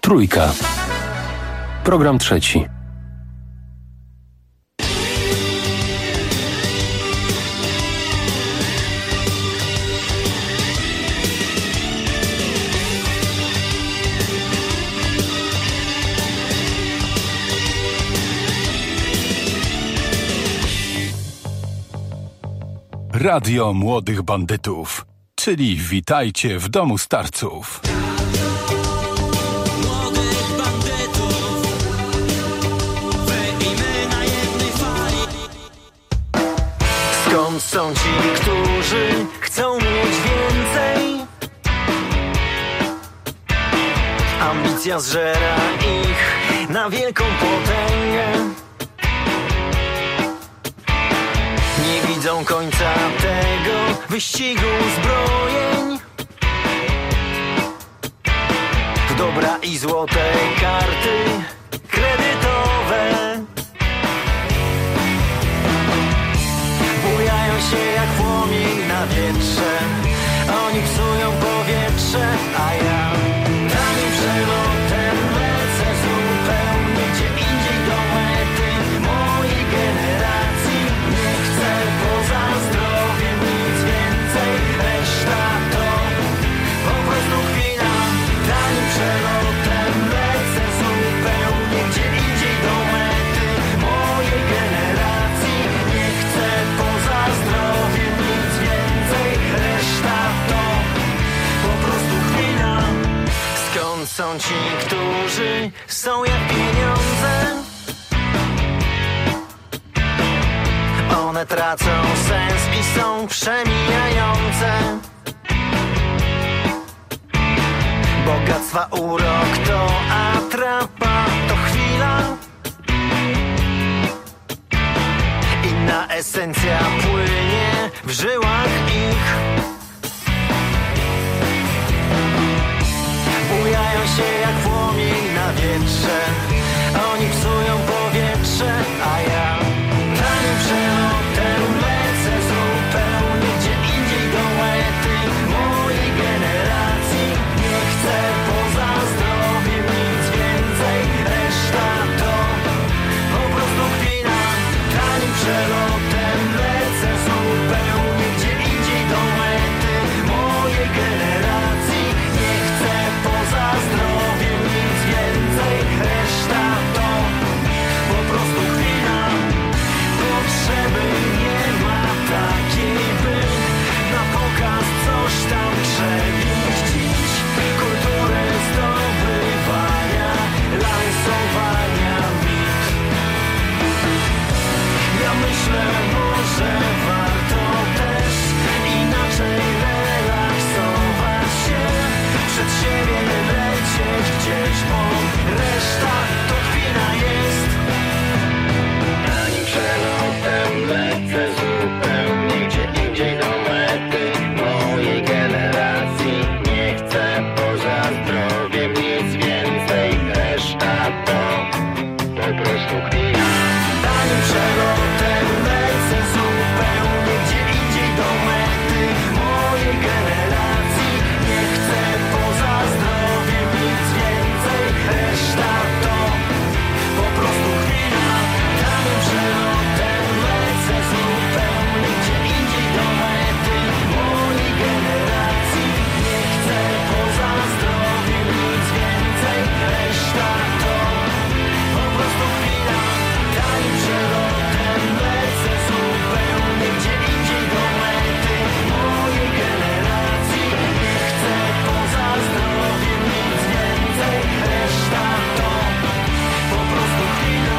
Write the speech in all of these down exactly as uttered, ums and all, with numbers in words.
Trójka. Program trzeci. Radio Młodych Bandytów, czyli witajcie w domu starców. Młodych bandytów, wyjmijmy na jednej fali. Skąd są ci, którzy chcą mieć więcej? Ambicja zżera ich na wielką potęgę. Nie widzą końca tego wyścigu zbrojeń. W dobra i złote karty kredytowe bujają się jak płomień na wietrze. Oni psują powietrze, a ja tanim przelotem lecę zupełnie gdzie indziej do mety mojej generacji. Nie chcę poza zdrowiem nic więcej, reszta to po prostu chwila. Tanim przelotem lecę zupełnie gdzie indziej do mety mojej generacji. Nie chcę poza zdrowiem nic więcej, reszta to po prostu chwila. Skąd są ci, którzy są jak pieniądze? One tracą sens i są przemijające. Bogactwa urok to atrapa, to chwila. Inna esencja płynie w żyłach ich. Bujają się jak płomień na wietrze. Oni psują powietrze, a ja tanim przelotem lecę zupełnie gdzie indziej do mety mojej generacji. Nie chcę poza zdrowiem nic więcej, reszta to po prostu chwila. Tanim przelotem lecę zupełnie gdzie indziej do mety mojej generacji. Nie chcę poza zdrowiem nic więcej, reszta to po prostu chwila. Potrzeby nie ma takiej, by na pokaz coś tam przemieścić. Kulturę zdobywania, lansowania mit. Ja myślę, może warto też inaczej relaksować się, przed siebie lecieć gdzieś, bo reszta to chwila jest. Tanim przelotem lecę zupełnie gdzie indziej do mety mojej generacji. Nie chcę poza zdrowiem nic więcej, reszta to po prostu chwila. Tanim przelotem lecę zupełnie gdzie indziej do mety mojej generacji. Nie chcę poza zdrowiem nic więcej, reszta to po prostu chwila. Tanim przelotem lecę zupełnie gdzie indziej do mety mojej generacji. Nie chcę poza zdrowiem nic więcej, reszta to po prostu chwila. Tanim przelotem lecę zupełnie gdzie indziej do mety mojej generacji. Nie chcę poza zdrowiem nic więcej, reszta to po prostu chwila.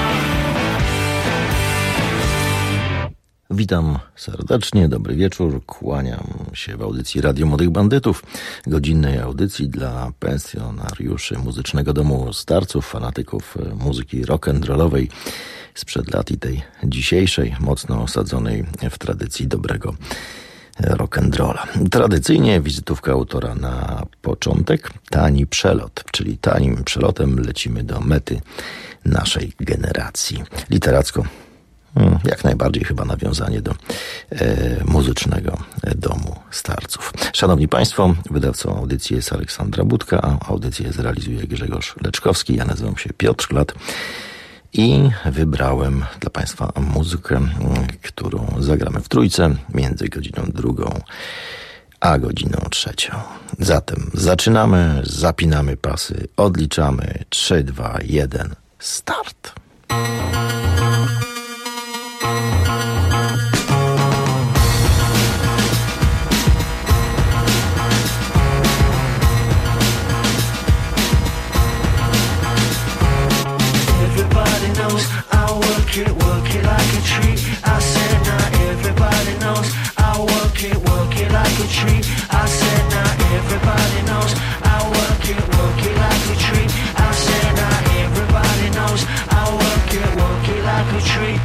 Witam serdecznie, dobry wieczór, kłaniam się w audycji Radio Młodych Bandytów, godzinnej audycji dla pensjonariuszy Muzycznego Domu Starców, fanatyków muzyki rock'n'rollowej sprzed lat i tej dzisiejszej, mocno osadzonej w tradycji dobrego rock'n'rolla. Tradycyjnie wizytówka autora na początek, tani przelot, czyli tanim przelotem lecimy do mety naszej generacji. Literacko Jak najbardziej chyba nawiązanie do e, muzycznego domu starców. Szanowni Państwo, wydawcą audycji jest Aleksandra Budka, a audycję zrealizuje Grzegorz Leczkowski. Ja nazywam się Piotr Szklat i wybrałem dla Państwa muzykę, którą zagramy w trójce między godziną drugą a godziną trzecią. Zatem zaczynamy, zapinamy pasy, odliczamy. trzy, dwa, jeden, start! Everybody knows I work it, work it like a tree. I said now everybody knows I work it, work it like a tree. I said now everybody knows I work it, work it like a tree. I said now everybody knows I work it, work it like a tree.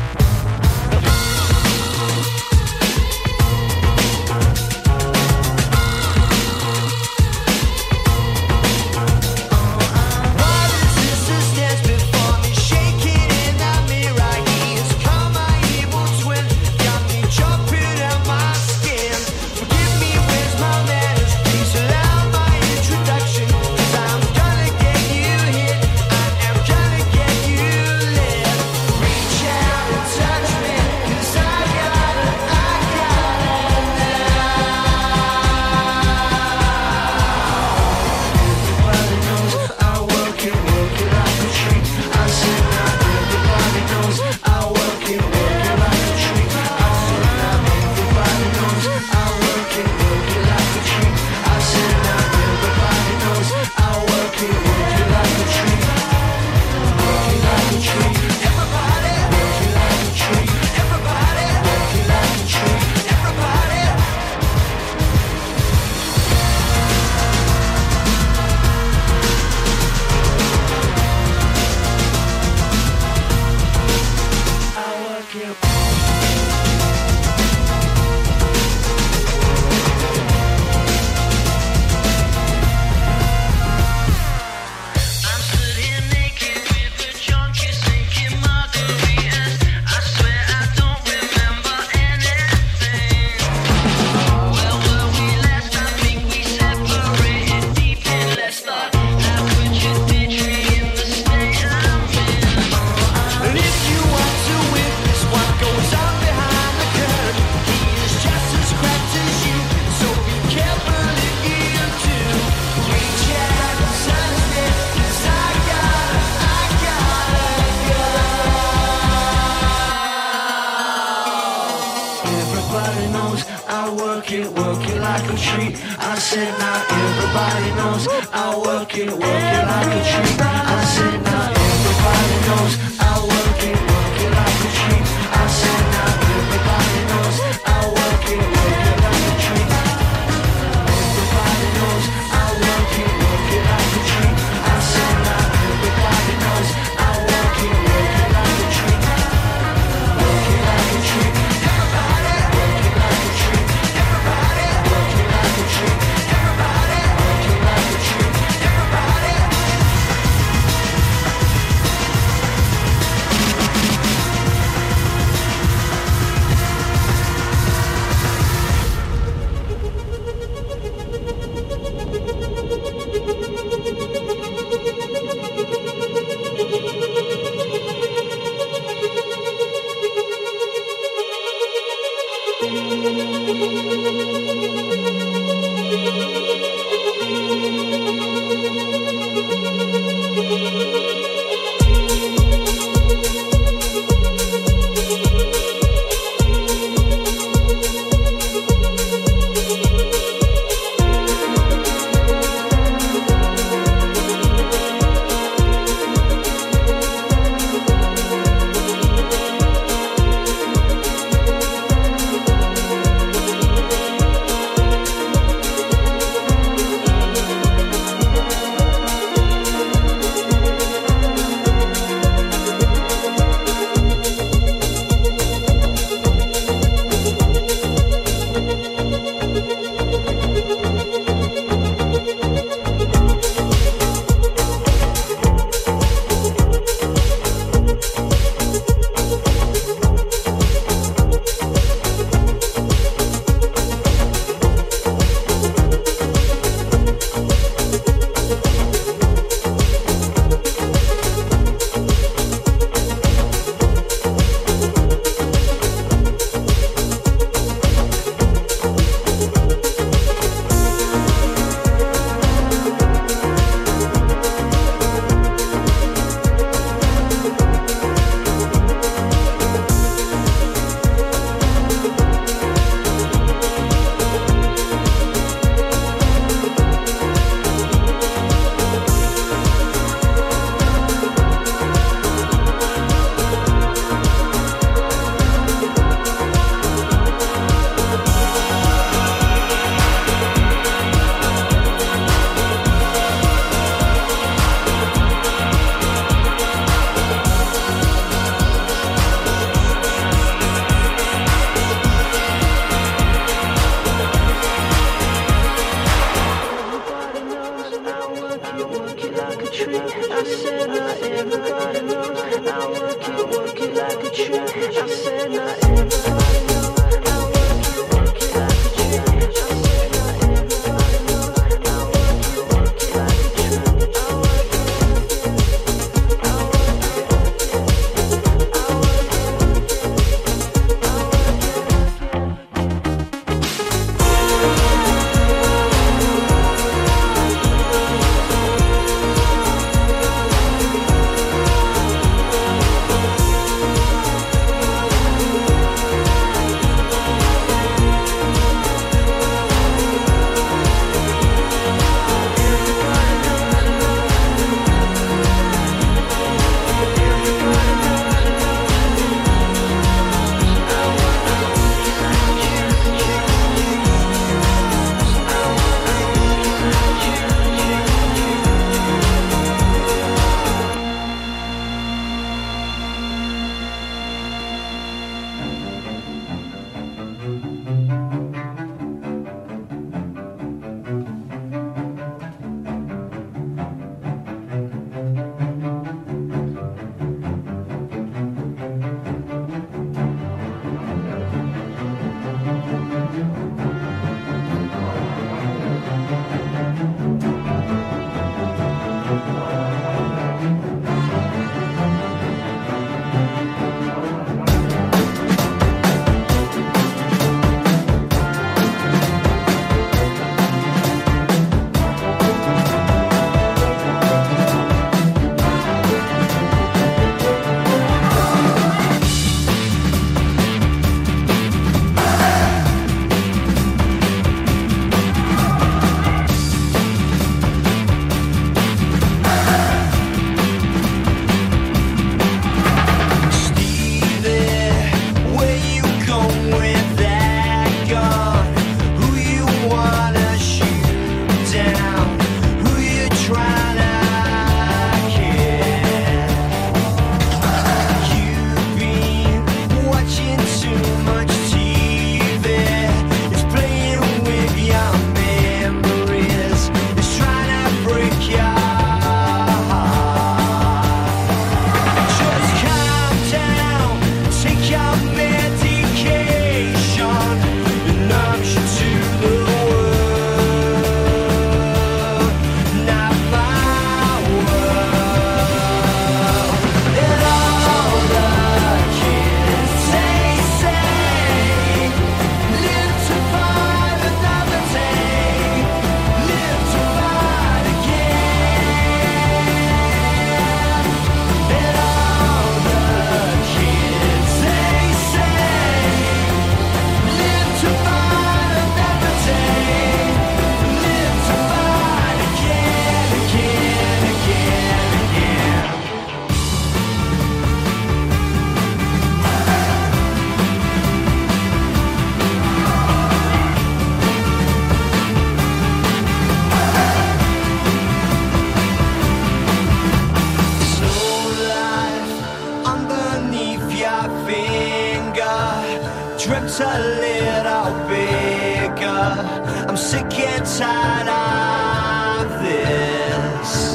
dreamt a little bigger. I'm sick and tired of this.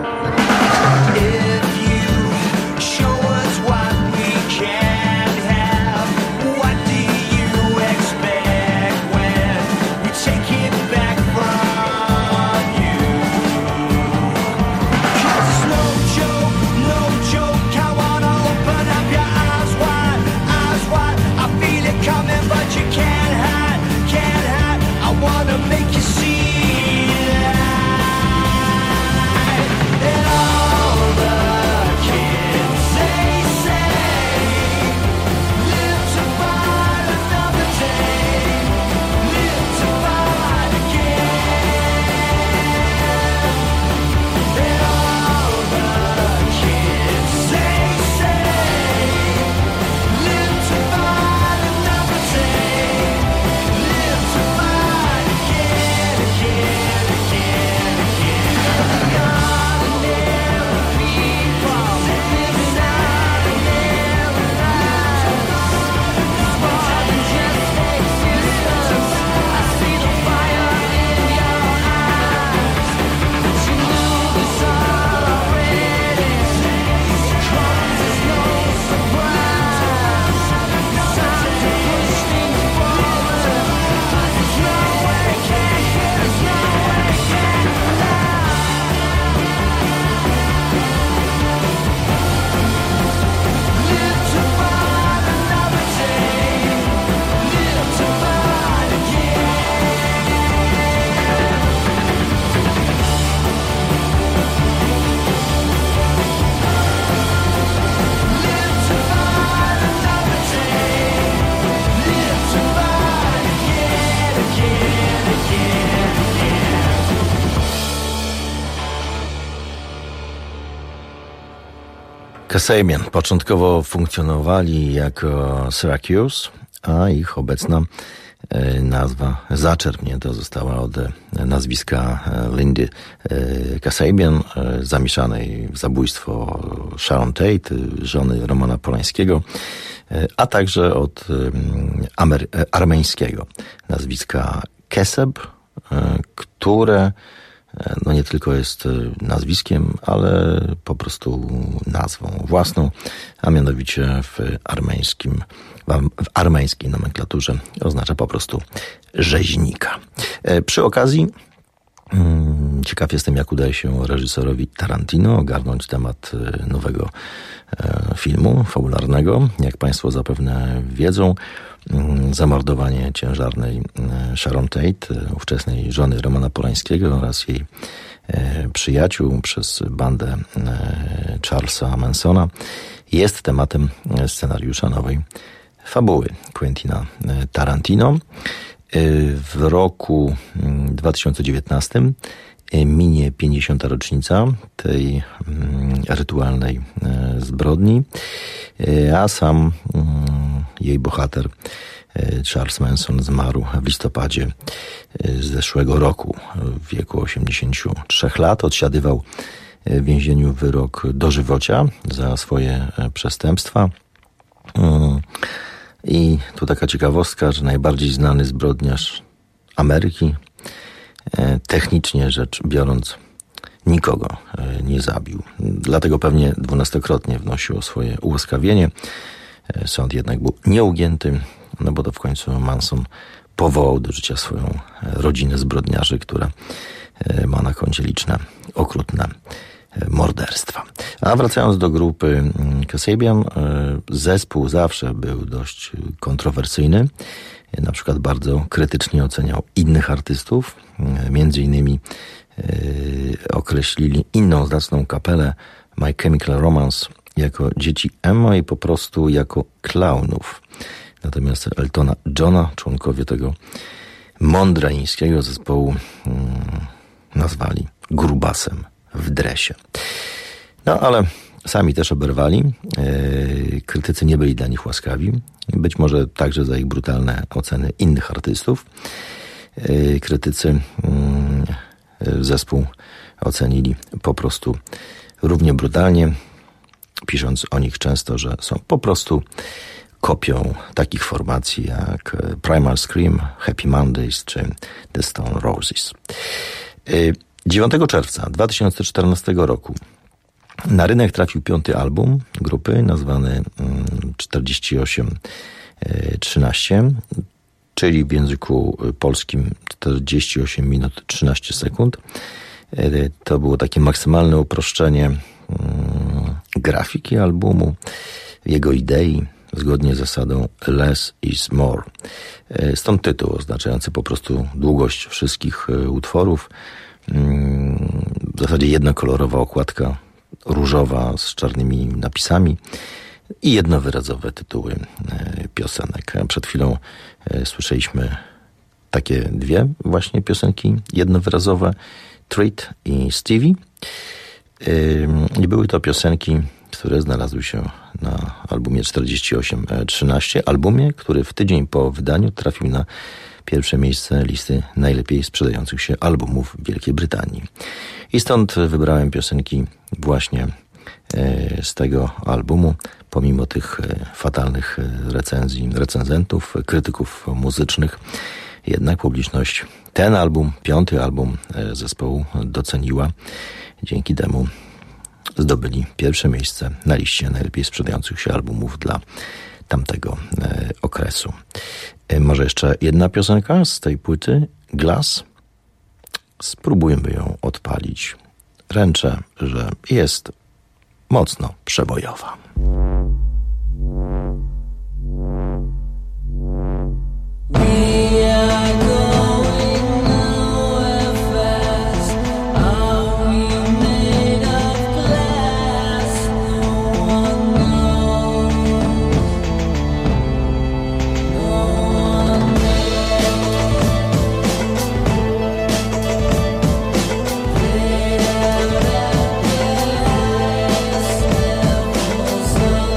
If you show us what we can have, what do you expect when we take it back from you? 'Cause it's no joke, no joke. I wanna open up your eyes wide, eyes wide. I feel it coming, but you can't hide, can't hide. I wanna make you see that. And all the kids, they say, live to fight another day, live to fight again. And all the kids, they say, live to fight another day, live to fight again, again, again, again. God never people living out of their lives. More than just existence. I see the fire in your eyes. But you knew this already. Cause it's no surprise. Time to push things forward. But there's no way back. There's no way back now. Live to fight another day. Live to fight again. Live to fight another day. Live to fight again, again, again, again. Kasabian początkowo funkcjonowali jako Syracuse, a ich obecna e, nazwa zaczerpnięta została od e, nazwiska e, Lindy e, Kasabian, e, zamieszanej w zabójstwo Sharon Tate, żony Romana Polańskiego, e, a także od e, amery- e, armeńskiego nazwiska Keseb, e, które no nie tylko jest nazwiskiem, ale po prostu nazwą własną, a mianowicie w armeńskim, w armeńskiej nomenklaturze oznacza po prostu rzeźnika. Przy okazji ciekaw jestem, jak udaje się reżyserowi Tarantino ogarnąć temat nowego filmu fabularnego. Jak Państwo zapewne wiedzą, zamordowanie ciężarnej Sharon Tate, ówczesnej żony Romana Polańskiego oraz jej przyjaciół przez bandę Charlesa Mansona jest tematem scenariusza nowej fabuły Quentina Tarantino. W roku dwa tysiące dziewiętnastym minie pięćdziesiąta rocznica tej rytualnej zbrodni, a sam jej bohater Charles Manson zmarł w listopadzie zeszłego roku w wieku osiemdziesięciu trzech lat. Odsiadywał w więzieniu wyrok dożywocia za swoje przestępstwa. I tu taka ciekawostka, że najbardziej znany zbrodniarz Ameryki technicznie rzecz biorąc nikogo nie zabił. Dlatego pewnie dwunastokrotnie wnosił o swoje ułaskawienie. Sąd jednak był nieugięty, no bo to w końcu Manson powołał do życia swoją rodzinę zbrodniarzy, która ma na koncie liczne okrutne morderstwa. A wracając do grupy Kasabian, zespół zawsze był dość kontrowersyjny. Na przykład bardzo krytycznie oceniał innych artystów. Między innymi określili inną zacną kapelę My Chemical Romance jako dzieci emo i po prostu jako klaunów. Natomiast Eltona Johna członkowie tego mondrańskiego zespołu hmm, nazwali grubasem w dresie. No ale sami też oberwali. Yy, krytycy nie byli dla nich łaskawi. Być może także za ich brutalne oceny innych artystów. Yy, krytycy yy, zespół ocenili po prostu równie brutalnie, pisząc o nich często, że są po prostu kopią takich formacji jak Primal Scream, Happy Mondays czy The Stone Roses. dziewiątego czerwca dwa tysiące czternastego roku na rynek trafił piąty album grupy nazwany czterdzieści osiem trzynaście, czyli w języku polskim czterdzieści osiem minut trzynaście sekund. To było takie maksymalne uproszczenie grafiki albumu, jego idei, zgodnie z zasadą less is more. Stąd tytuł oznaczający po prostu długość wszystkich utworów. W zasadzie jednokolorowa okładka różowa z czarnymi napisami i jednowyrazowe tytuły piosenek. Przed chwilą słyszeliśmy takie dwie właśnie piosenki jednowyrazowe, Treat i Stevie. I były to piosenki, które znalazły się na albumie czterdzieści osiem trzynaście, albumie, który w tydzień po wydaniu trafił na pierwsze miejsce listy najlepiej sprzedających się albumów w Wielkiej Brytanii. I stąd wybrałem piosenki właśnie z tego albumu, pomimo tych fatalnych recenzji recenzentów, krytyków muzycznych. Jednak publiczność ten album, piąty album zespołu doceniła. Dzięki temu zdobyli pierwsze miejsce na liście najlepiej sprzedających się albumów dla tamtego okresu. Może jeszcze jedna piosenka z tej płyty, Glass. Spróbujmy ją odpalić. Ręczę, że jest mocno przebojowa. So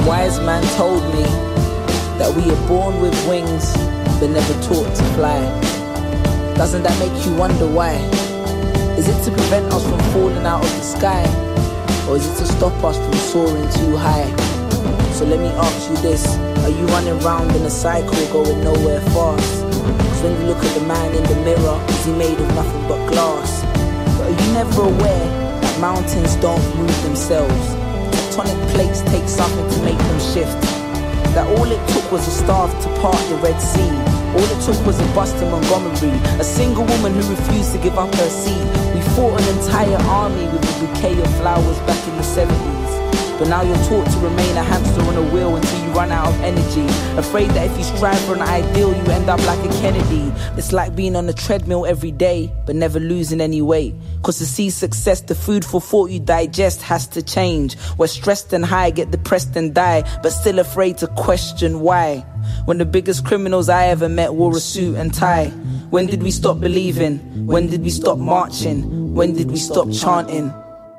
wise man told me that we are born with wings but never taught to fly. Doesn't that make you wonder why? Is it to prevent us from falling out of the sky? Or is it to stop us from soaring too high? So let me ask you this, are you running round in a cycle going nowhere fast? Cause when you look at the man in the mirror, is he made of nothing but glass? But are you never aware that mountains don't move themselves? Tectonic plates take something to make them shift. That all it took was a staff to part the Red Sea. All it took was a bust in Montgomery, a single woman who refused to give up her seat. We fought an entire army with a bouquet of flowers back in the seventies. But now you're taught to remain a hamster on a wheel until you run out of energy. Afraid that if you strive for an ideal, you end up like a Kennedy. It's like being on a treadmill every day, but never losing any weight. Cause to see success, the food for thought you digest has to change. We're stressed and high, get depressed and die, but still afraid to question why. When the biggest criminals I ever met wore a suit and tie. When did we stop believing? When did we stop marching? When did we stop chanting?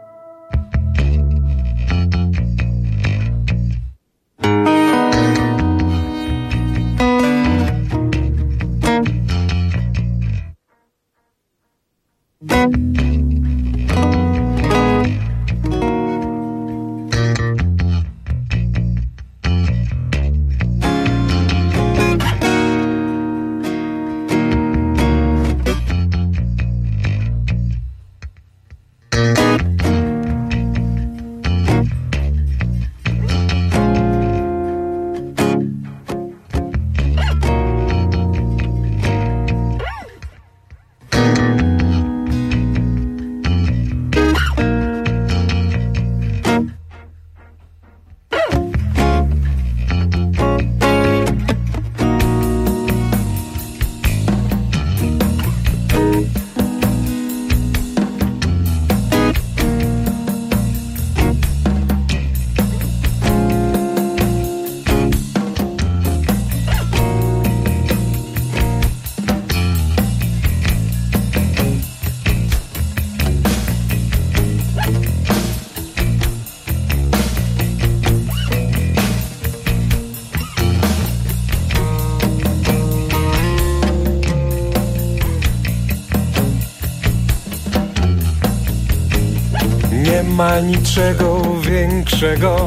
Nie ma niczego większego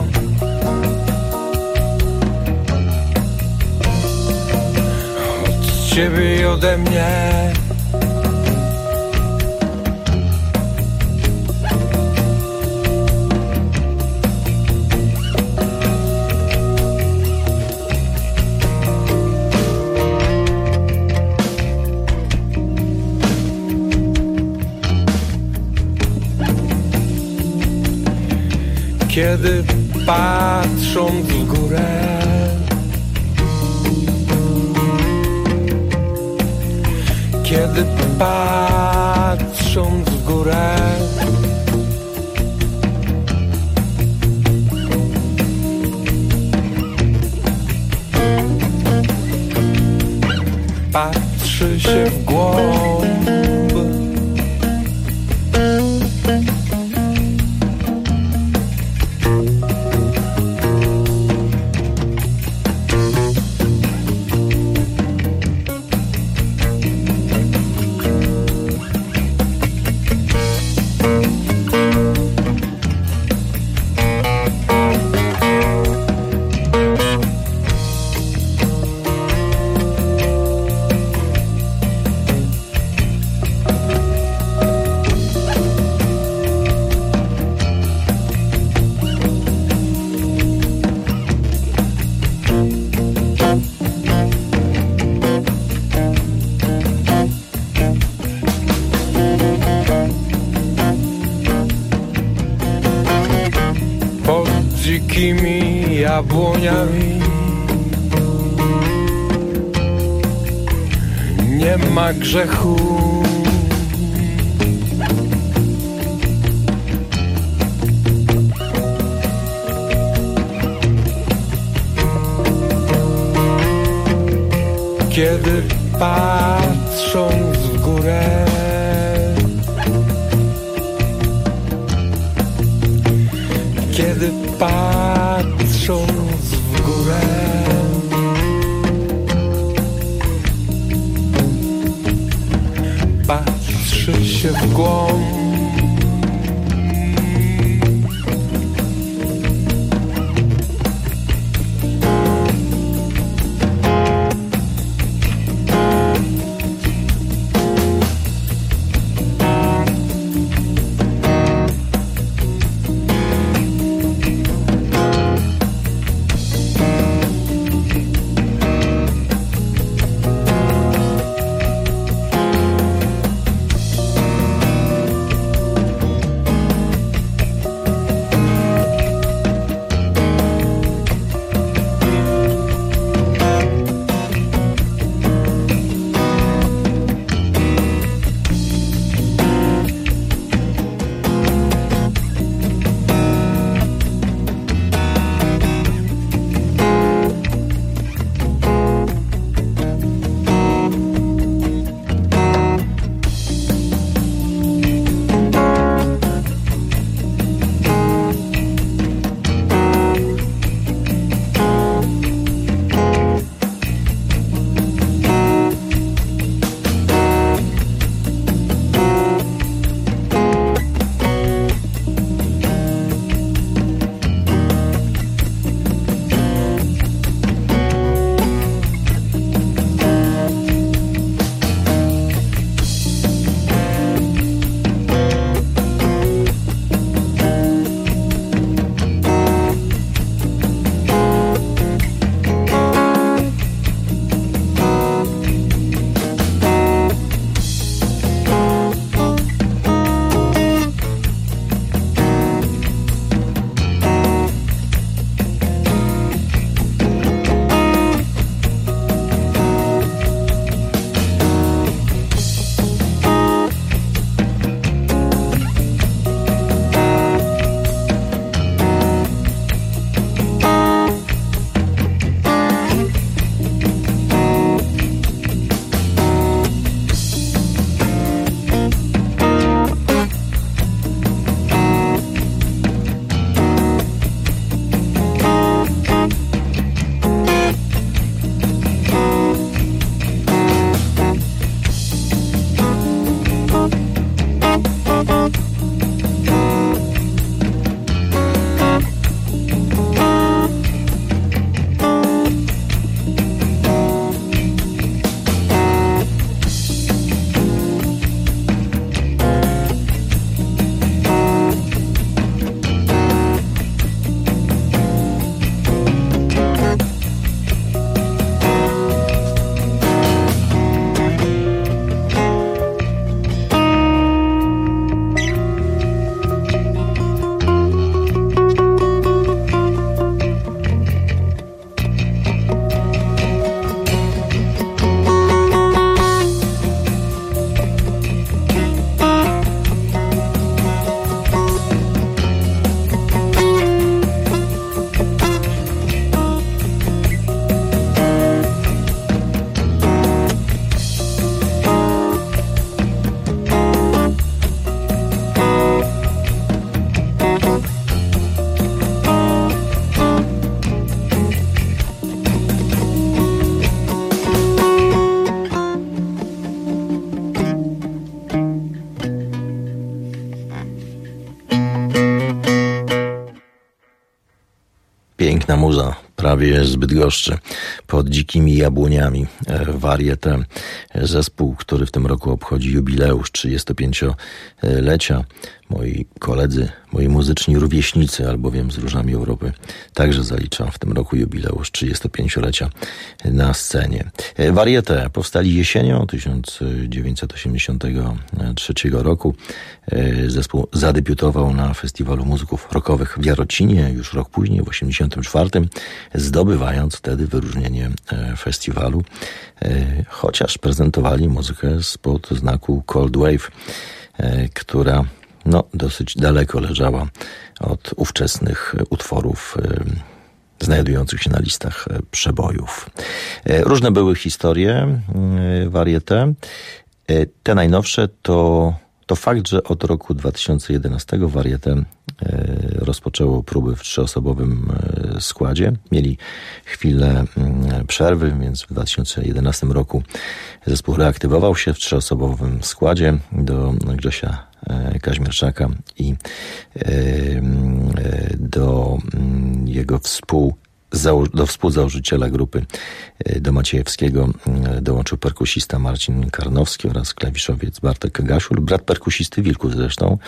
od ciebie i ode mnie. Kiedy patrząc w górę Kiedy patrząc w górę Patrzy się w głąb dzikimi jabłoniami. Nie ma grzechu. Kiedy patrząc w górę Kiedy patrząc w górę. Patrzy się w głąb. Piękna muza, prawie z Bydgoszczy, pod dzikimi jabłoniami. Varieté, zespół, który w tym roku obchodzi jubileusz trzydziestopięciolecia. Moi koledzy, moi muzyczni rówieśnicy, albowiem z Różami Europy, także zalicza w tym roku jubileusz trzydziestopięciolecia na scenie. Varieté powstali jesienią tysiąc dziewięćset osiemdziesiątego trzeciego roku. Zespół zadebiutował na Festiwalu Muzyków Rockowych w Jarocinie już rok później, w osiemdziesiątym czwartym, zdobywając wtedy wyróżnienie festiwalu, chociaż prezentowali muzykę spod znaku Cold Wave, która no, dosyć daleko leżała od ówczesnych utworów znajdujących się na listach przebojów. Różne były historie Varieté. Te najnowsze to, to fakt, że od roku dwa tysiące jedenastego Varieté rozpoczęło próby w trzyosobowym składzie. Mieli chwilę przerwy, więc w dwa tysiące jedenastym roku zespół reaktywował się w trzyosobowym składzie do Grzesia Kaźmierczaka i do jego współ do współzałożyciela grupy, do Maciejewskiego, dołączył perkusista Marcin Karnowski oraz klawiszowiec Bartek Gasiul, brat perkusisty Wilku zresztą,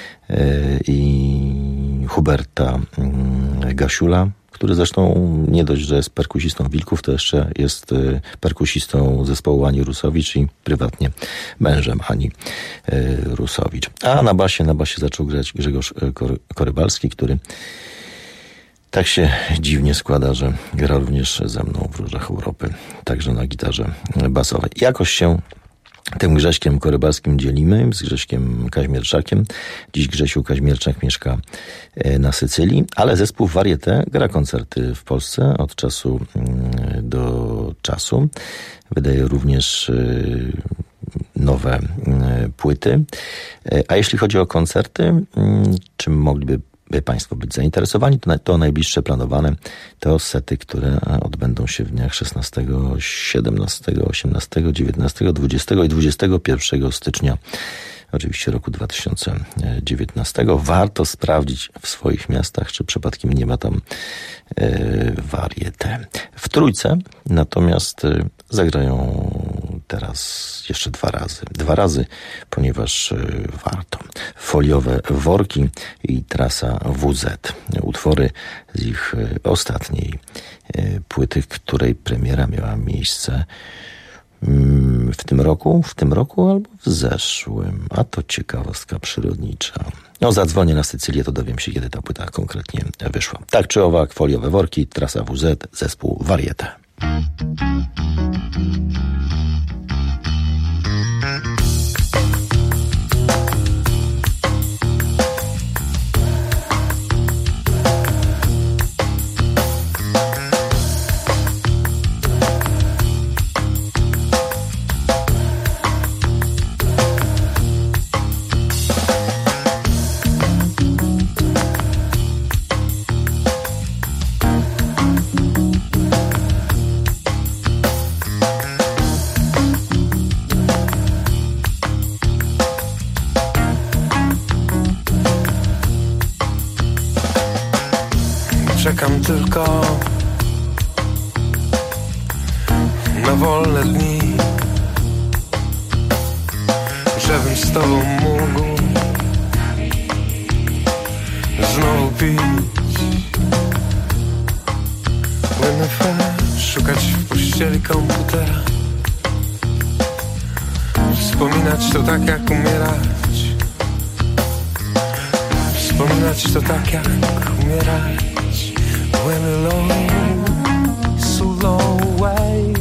i Huberta Gasiula, który zresztą nie dość, że jest perkusistą Wilków, to jeszcze jest perkusistą zespołu Ani Rusowicz i prywatnie mężem Ani Rusowicz. A na basie, na basie zaczął grać Grzegorz Korybalski, który tak się dziwnie składa, że gra również ze mną w Różach Europy, także na gitarze basowej. Jakoś się tym Grześkiem Korybalskim dzielimy, z Grześkiem Kaźmierczakiem. Dziś Grzesiu Kaźmierczak mieszka na Sycylii, ale zespół Varieté gra koncerty w Polsce od czasu do czasu. Wydaje również nowe płyty. A jeśli chodzi o koncerty, czym mogliby Państwo być zainteresowani, to, to najbliższe planowane to sety, które odbędą się w dniach szesnastego, siedemnastego, osiemnastego, dziewiętnastego, dwudziestego i dwudziestego pierwszego stycznia oczywiście roku dwa tysiące dziewiętnastego. Warto sprawdzić w swoich miastach, czy przypadkiem nie ma tam e, Varieté. W Trójce natomiast e, zagrają teraz jeszcze dwa razy. Dwa razy, ponieważ e, warto. Foliowe worki i trasa W Z. Utwory z ich e, ostatniej e, płyty, której premiera miała miejsce w tym roku, w tym roku albo w zeszłym. A to ciekawostka przyrodnicza. No, zadzwonię na Sycylię, to dowiem się, kiedy ta płyta konkretnie wyszła. Tak czy owak, foliowe worki, trasa W Z, zespół Varieté. Czekam tylko na wolne dni, żebym z tobą mógł znowu pić N F L, szukać w pościeli komputera, wspominać to tak jak umierać, wspominać to tak jak umierać. When alone, so long way.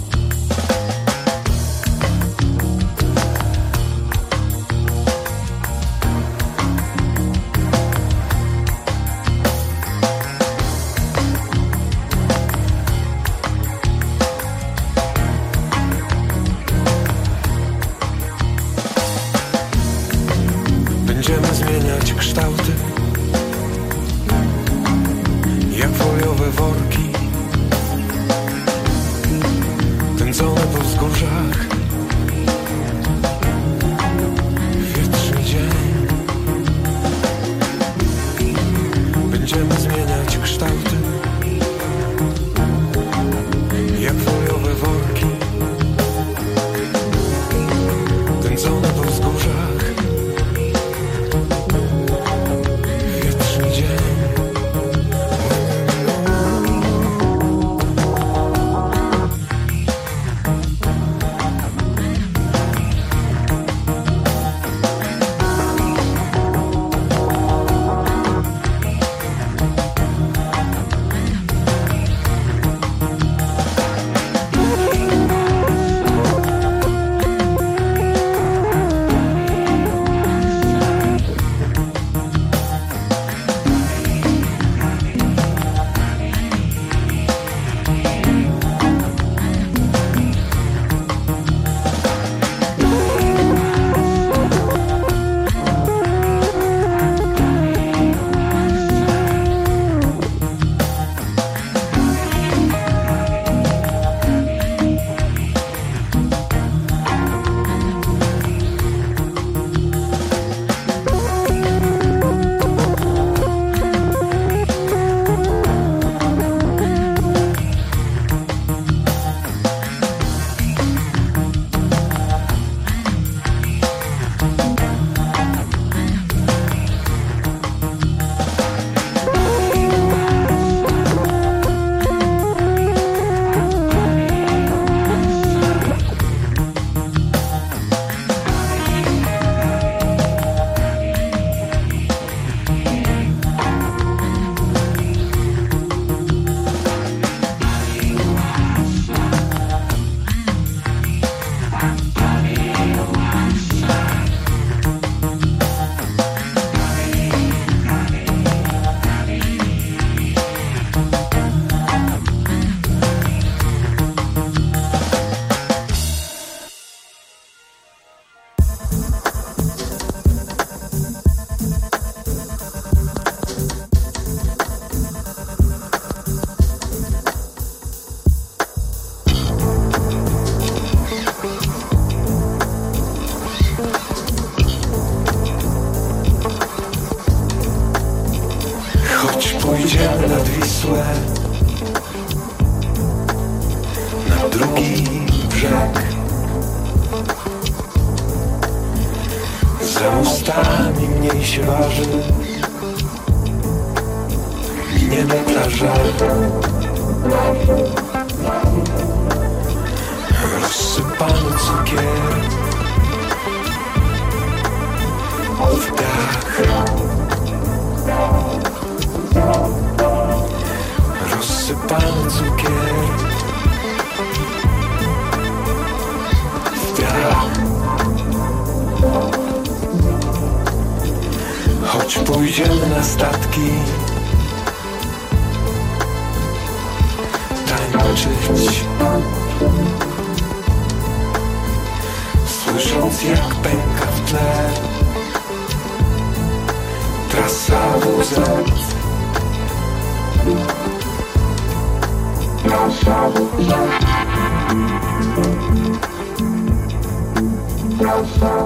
Będziemy zmieniać kształty jak foliowe worki, pędzone po wzgórzach, wietrzny dzień. Będziemy zmieniać kształty jak foliowe worki, pędzone po wzgórzach, wietrzny dzień. się waży, miniemy plażę. Rozsypany cukier w dach. Rozsypany cukier w dach. Choć pójdziemy na statki, tańczyć, słysząc jak pęka w tle trasa W Z. Trasa W Z. Trasa.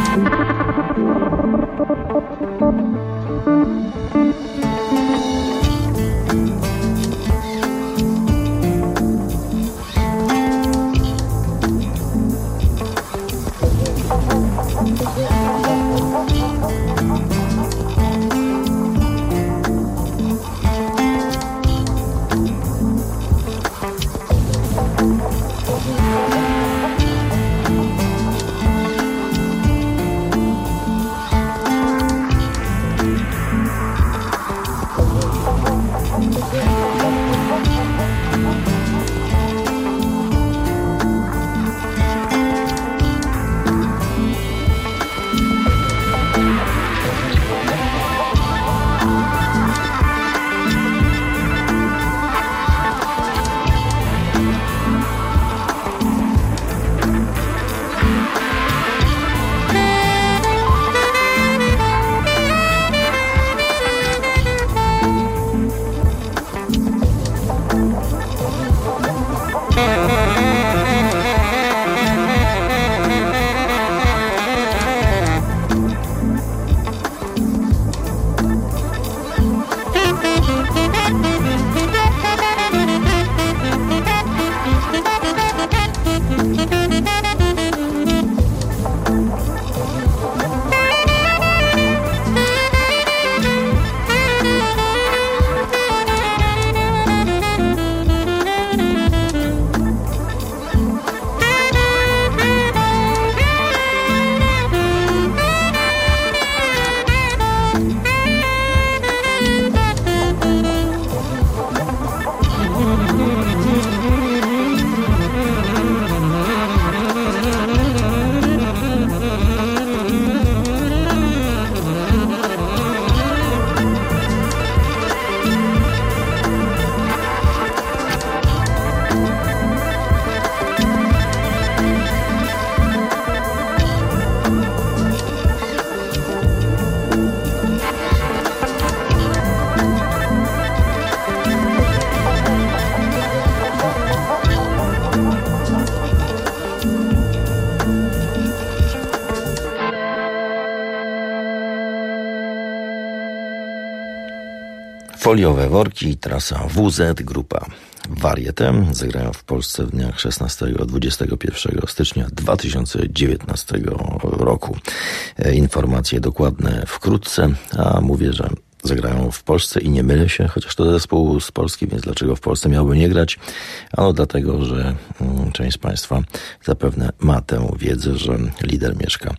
Foliowe worki, trasa W Z, grupa Varieté. Zagrają w Polsce w dniach szesnastego do dwudziestego pierwszego stycznia dwa tysiące dziewiętnastego roku. Informacje dokładne wkrótce, a mówię, że zagrają w Polsce i nie mylę się, chociaż to zespół z Polski, więc dlaczego w Polsce miałby nie grać? Ano dlatego, że część z Państwa zapewne ma tę wiedzę, że lider mieszka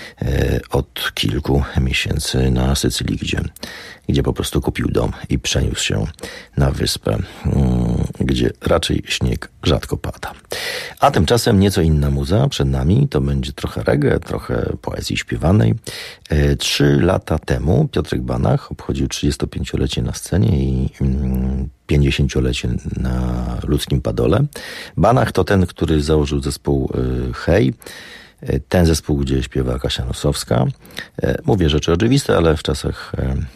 od kilku miesięcy na Sycylii, gdzie, gdzie po prostu kupił dom i przeniósł się na wyspę, gdzie raczej śnieg rzadko pada. A tymczasem nieco inna muza przed nami, to będzie trochę reggae, trochę poezji śpiewanej. Trzy lata temu Piotrek Banach obchodził trzydziestopięciolecie na scenie i pięćdziesięciolecie na Ludzkim Padole. Banach to ten, który założył zespół Hej. Ten zespół, gdzie śpiewa Kasia Nosowska. Mówię rzeczy oczywiste, ale w czasach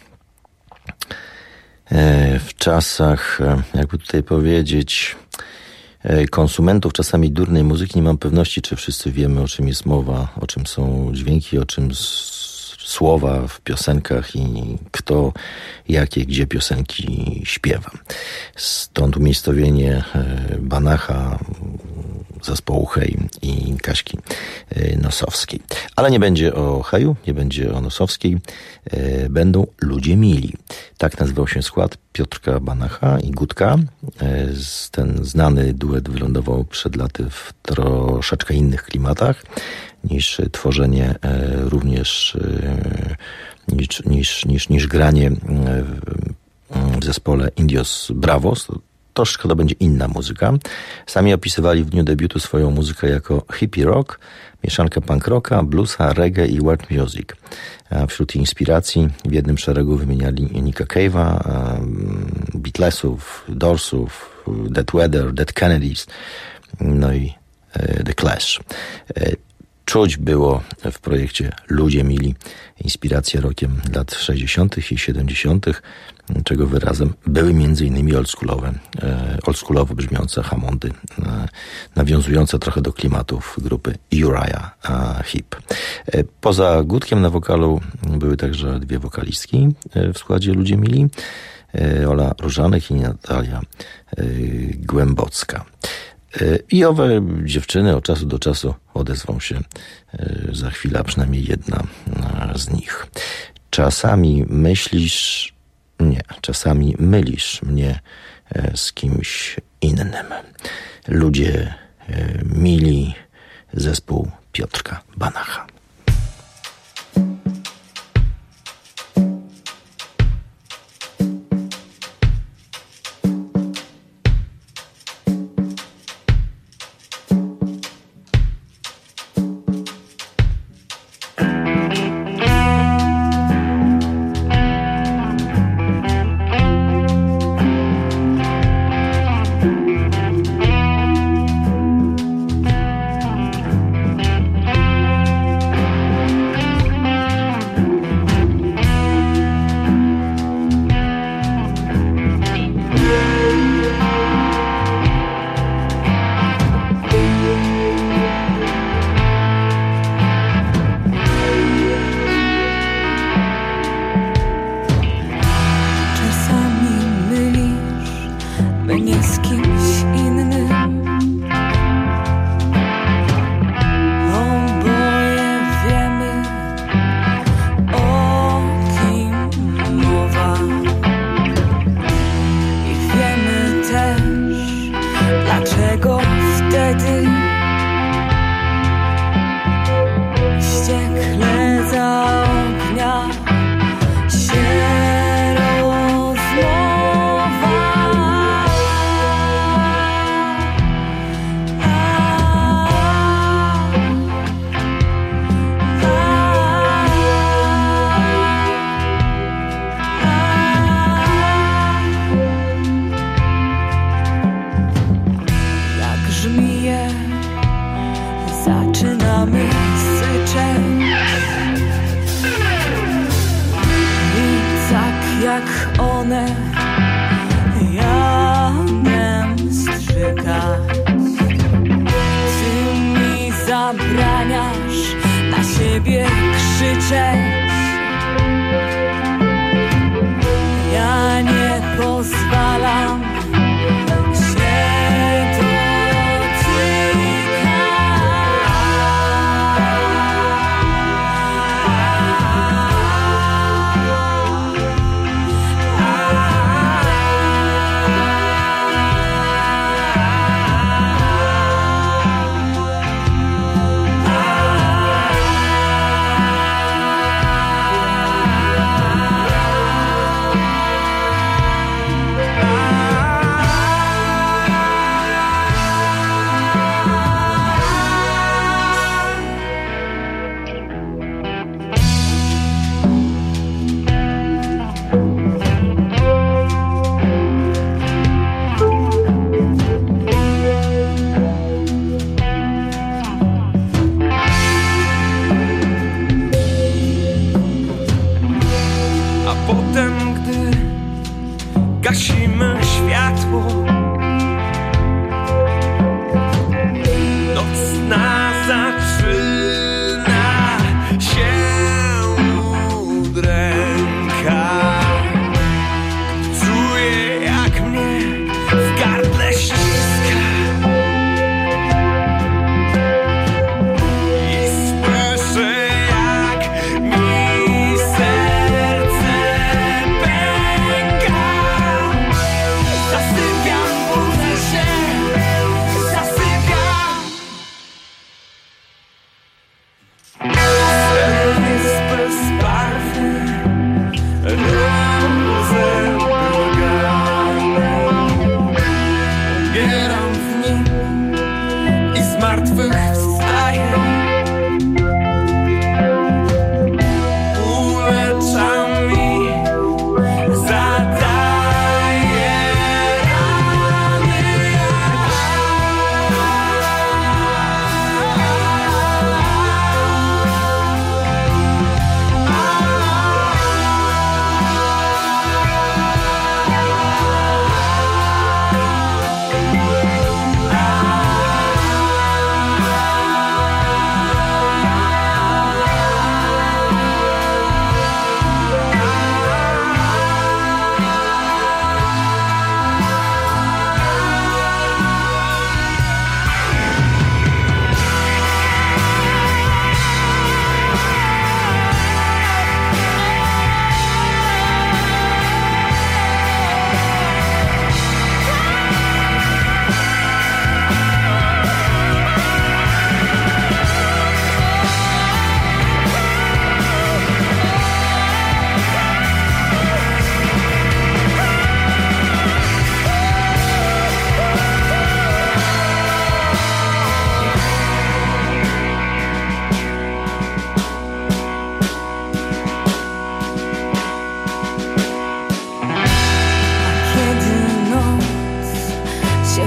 w czasach, jakby tutaj powiedzieć, konsumentów czasami durnej muzyki nie mam pewności, czy wszyscy wiemy, o czym jest mowa, o czym są dźwięki, o czym słowa w piosenkach i kto, jakie, gdzie piosenki śpiewa. Stąd umiejscowienie Banacha zespołu Hej i Kaśki Nosowskiej. Ale nie będzie o Heju, nie będzie o Nosowskiej, będą Ludzie Mili. Tak nazywał się skład Piotrka Banacha i Gutka. Ten znany duet wylądował przed laty w troszeczkę innych klimatach niż tworzenie również niż, niż, niż, niż granie w zespole Indios Bravos. Troszkę to będzie inna muzyka. Sami opisywali w dniu debiutu swoją muzykę jako hippie rock, mieszankę punk rocka, bluesa, reggae i world music. A wśród inspiracji w jednym szeregu wymieniali Nicka Cave'a, Beatlesów, Doorsów, Dead Weather, Dead Kennedys, no i The Clash. Czuć było w projekcie Ludzie Mili inspirację rockiem lat sześćdziesiątych i siedemdziesiątych, czego wyrazem były m.in. oldschoolowe, oldschoolowo brzmiące Hammondy, nawiązujące trochę do klimatów grupy Uriah Heep. Poza Gutkiem na wokalu były także dwie wokalistki w składzie Ludzie Mili, Ola Różanek i Natalia Głębocka. I owe dziewczyny od czasu do czasu odezwą się za chwilę, a przynajmniej jedna z nich. Czasami myślisz, nie, czasami mylisz mnie z kimś innym. Ludzie Mili, zespół Piotrka Banacha. Thank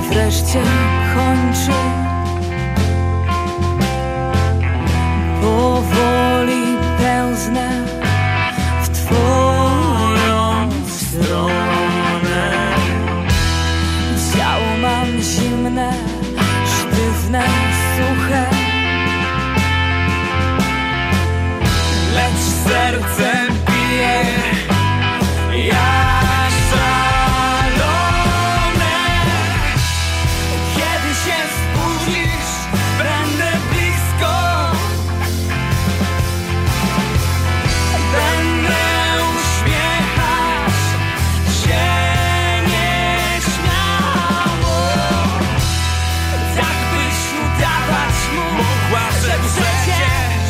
wreszcie kończy. Powoli pełznę w twoją stronę. Ciało mam zimne, sztywne, suche, lecz serce bije jak szalone. Kiedy się spóźnisz, będę blisko. Będę uśmiechać się nieśmiało, tak byś udawać mógł, że przecież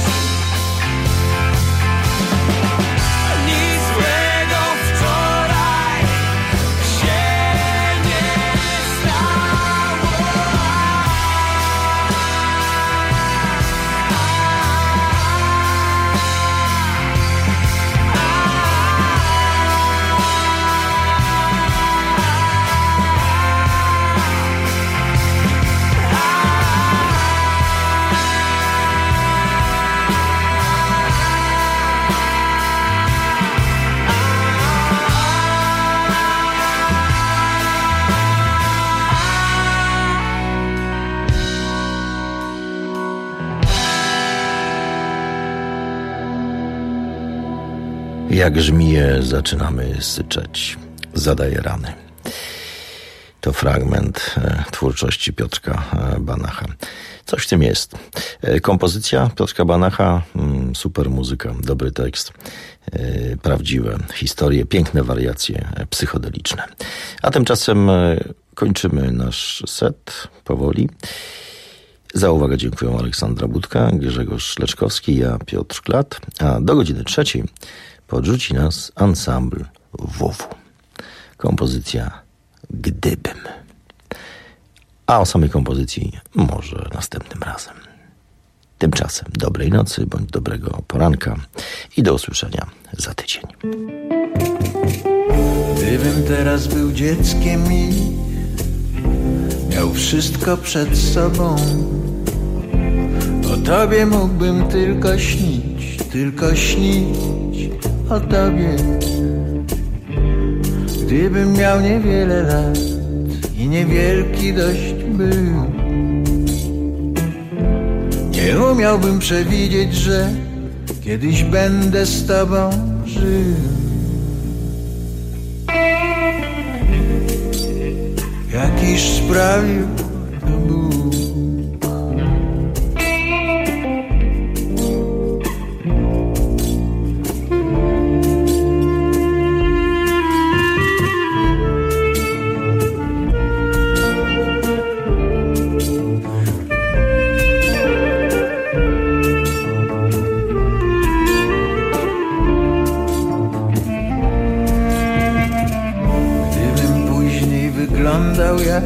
nic złego wczoraj się nie stało. Jak żmije zaczynamy syczeć, zadaje rany. To fragment e, twórczości Piotrka e, Banacha. Coś w tym jest. E, kompozycja Piotrka Banacha, mm, super muzyka, dobry tekst, e, prawdziwe historie, piękne wariacje e, psychodeliczne. A tymczasem e, kończymy nasz set powoli. Za uwagę dziękuję Aleksandra Budka, Grzegorz Leczkowski, ja Piotr Klat, a do godziny trzeciej podrzuci nas ansambl W W. Kompozycja Gdybym. A o samej kompozycji może następnym razem. Tymczasem dobrej nocy bądź dobrego poranka i do usłyszenia za tydzień. Gdybym teraz był dzieckiem i miał wszystko przed sobą, o tobie mógłbym tylko śnić, tylko śnić o tobie. Gdybym miał niewiele lat i niewielki dość był, nie umiałbym przewidzieć, że kiedyś będę z tobą żył. Jakiż sprawił to Bóg. Wyglądał jak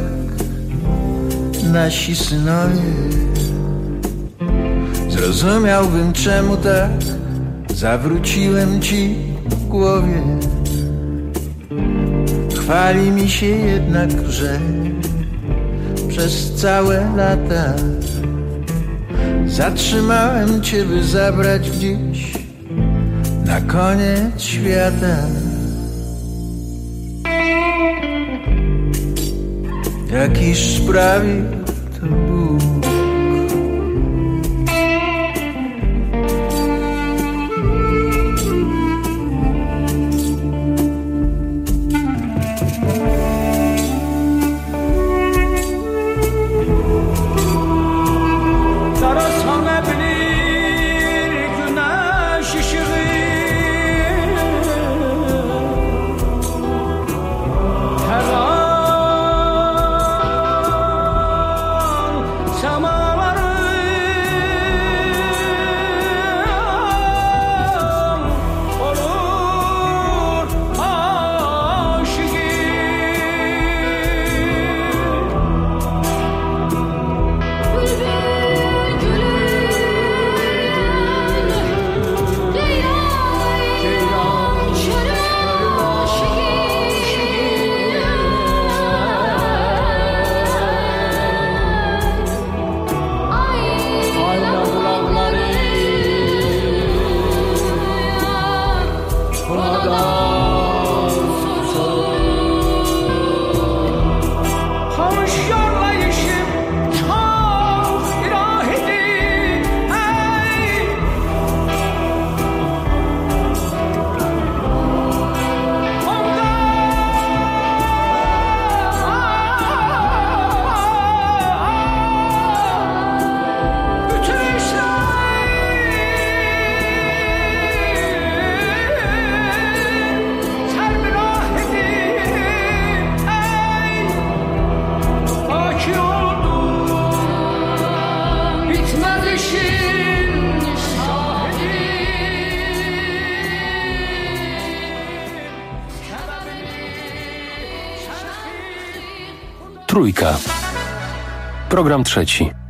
nasi synowie, zrozumiałbym, czemu tak zawróciłem ci w głowie. Chwali mi się jednak, że przez całe lata zatrzymałem cię, by zabrać gdzieś na koniec świata. Jakiż sprawił to Bóg. Trójka. Program trzeci.